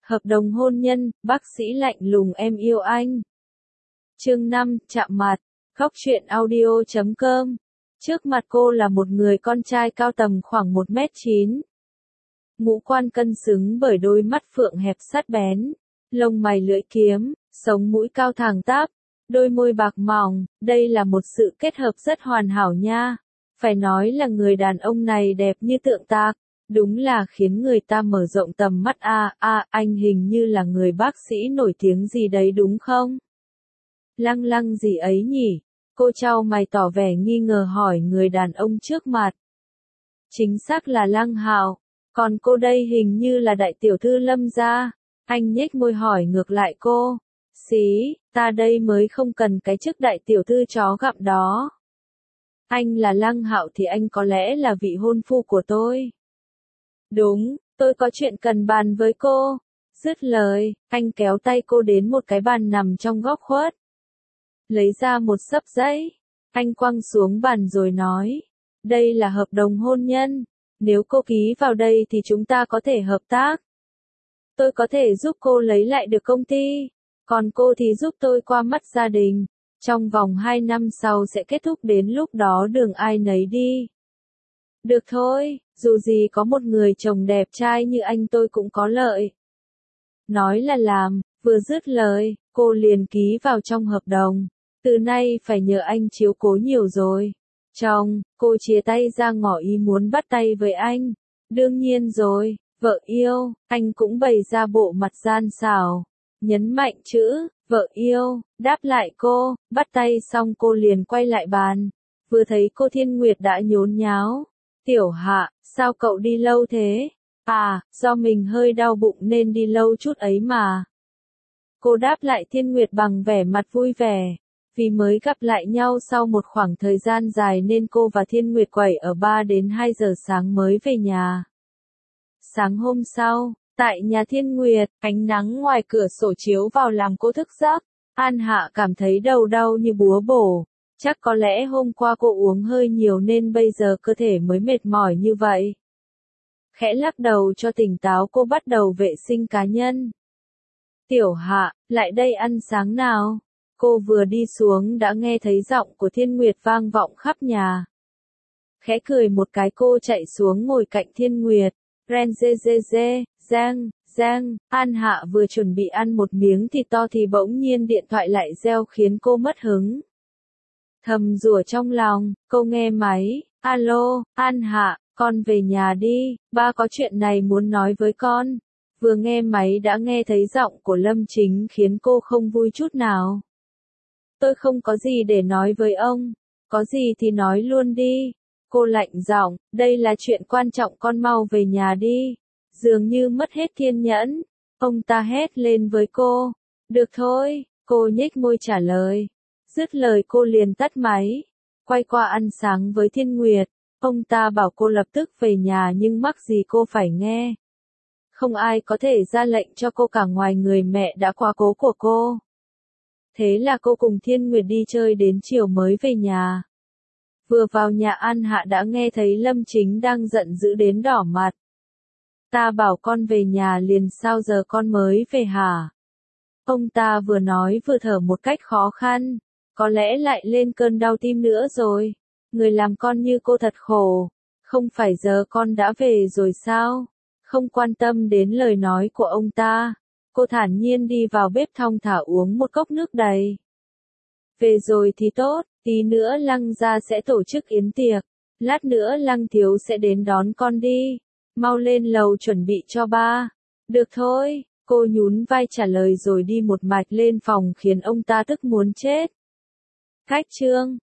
Hợp đồng hôn nhân, bác sĩ lạnh lùng em yêu anh. Chương 5, chạm mặt. Góc truyện audio.com. Trước mặt cô là một người con trai cao tầm khoảng 1m9. Ngũ quan cân xứng bởi đôi mắt phượng hẹp sắc bén, lông mày lưỡi kiếm, sống mũi cao thẳng tắp, đôi môi bạc mỏng, đây là một sự kết hợp rất hoàn hảo nha. Phải nói là người đàn ông này đẹp như tượng tạc, đúng là khiến người ta mở rộng tầm mắt anh hình như là người bác sĩ nổi tiếng gì đấy đúng không? Lăng gì ấy nhỉ? Cô chau mày tỏ vẻ nghi ngờ hỏi người đàn ông trước mặt. Chính xác là Lăng Hạo, còn cô đây hình như là đại tiểu thư Lâm gia. Anh nhếch môi hỏi ngược lại cô. Xí, ta đây mới không cần cái chức đại tiểu thư chó gặm đó. Anh là Lăng Hạo thì anh có lẽ là vị hôn phu của tôi. Đúng, tôi có chuyện cần bàn với cô. Dứt lời, anh kéo tay cô đến một cái bàn nằm trong góc khuất. Lấy ra một xấp giấy, anh quăng xuống bàn rồi nói. Đây là hợp đồng hôn nhân, nếu cô ký vào đây thì chúng ta có thể hợp tác. Tôi có thể giúp cô lấy lại được công ty, còn cô thì giúp tôi qua mắt gia đình. Trong vòng 2 năm sau sẽ kết thúc, đến lúc đó đường ai nấy đi. Được thôi, dù gì có một người chồng đẹp trai như anh tôi cũng có lợi. Nói là làm, vừa dứt lời, cô liền ký vào trong hợp đồng. Từ nay phải nhờ anh chiếu cố nhiều rồi. Chồng, cô chia tay ra ngỏ ý muốn bắt tay với anh. Đương nhiên rồi, vợ yêu, anh cũng bày ra bộ mặt gian xảo. Nhấn mạnh chữ, vợ yêu, đáp lại cô, bắt tay xong cô liền quay lại bàn. Vừa thấy cô Thiên Nguyệt đã nhốn nháo. Tiểu Hạ, sao cậu đi lâu thế? À, do mình hơi đau bụng nên đi lâu chút ấy mà. Cô đáp lại Thiên Nguyệt bằng vẻ mặt vui vẻ. Vì mới gặp lại nhau sau một khoảng thời gian dài nên cô và Thiên Nguyệt quẩy ở 3 đến 2 giờ sáng mới về nhà. Sáng hôm sau, tại nhà Thiên Nguyệt, ánh nắng ngoài cửa sổ chiếu vào làm cô thức giấc. An Hạ cảm thấy đầu đau như búa bổ. Chắc có lẽ hôm qua cô uống hơi nhiều nên bây giờ cơ thể mới mệt mỏi như vậy. Khẽ lắc đầu cho tỉnh táo cô bắt đầu vệ sinh cá nhân. Tiểu Hạ, lại đây ăn sáng nào. Cô vừa đi xuống đã nghe thấy giọng của Thiên Nguyệt vang vọng khắp nhà. Khẽ cười một cái cô chạy xuống ngồi cạnh Thiên Nguyệt. Ren dê, Giang, An Hạ vừa chuẩn bị ăn một miếng thịt to thì bỗng nhiên điện thoại lại reo khiến cô mất hứng. Thầm rủa trong lòng, cô nghe máy. Alo, An Hạ, con về nhà đi, ba có chuyện này muốn nói với con. Vừa nghe máy đã nghe thấy giọng của Lâm Chính khiến cô không vui chút nào. Tôi không có gì để nói với ông, có gì thì nói luôn đi. Cô lạnh giọng, đây là chuyện quan trọng, con mau về nhà đi. Dường như mất hết kiên nhẫn, ông ta hét lên với cô. Được thôi, cô nhếch môi trả lời. Dứt lời cô liền tắt máy, quay qua ăn sáng với Thiên Nguyệt. Ông ta bảo cô lập tức về nhà nhưng mắc gì cô phải nghe. Không ai có thể ra lệnh cho cô cả ngoài người mẹ đã quá cố của cô. Thế là cô cùng Thiên Nguyệt đi chơi đến chiều mới về nhà. Vừa vào nhà An Hạ đã nghe thấy Lâm Chính đang giận dữ đến đỏ mặt. Ta bảo con về nhà liền, sao giờ con mới về hả? Ông ta vừa nói vừa thở một cách khó khăn. Có lẽ lại lên cơn đau tim nữa rồi. Người làm con như cô thật khổ. Không phải giờ con đã về rồi sao? Không quan tâm đến lời nói của ông ta. Cô thản nhiên đi vào bếp thong thả uống một cốc nước đầy. Về rồi thì tốt, tí nữa Lăng gia sẽ tổ chức yến tiệc. Lát nữa Lăng thiếu sẽ đến đón con đi. Mau lên lầu chuẩn bị cho ba. Được thôi, cô nhún vai trả lời rồi đi một mạch lên phòng khiến ông ta tức muốn chết. Khách trương.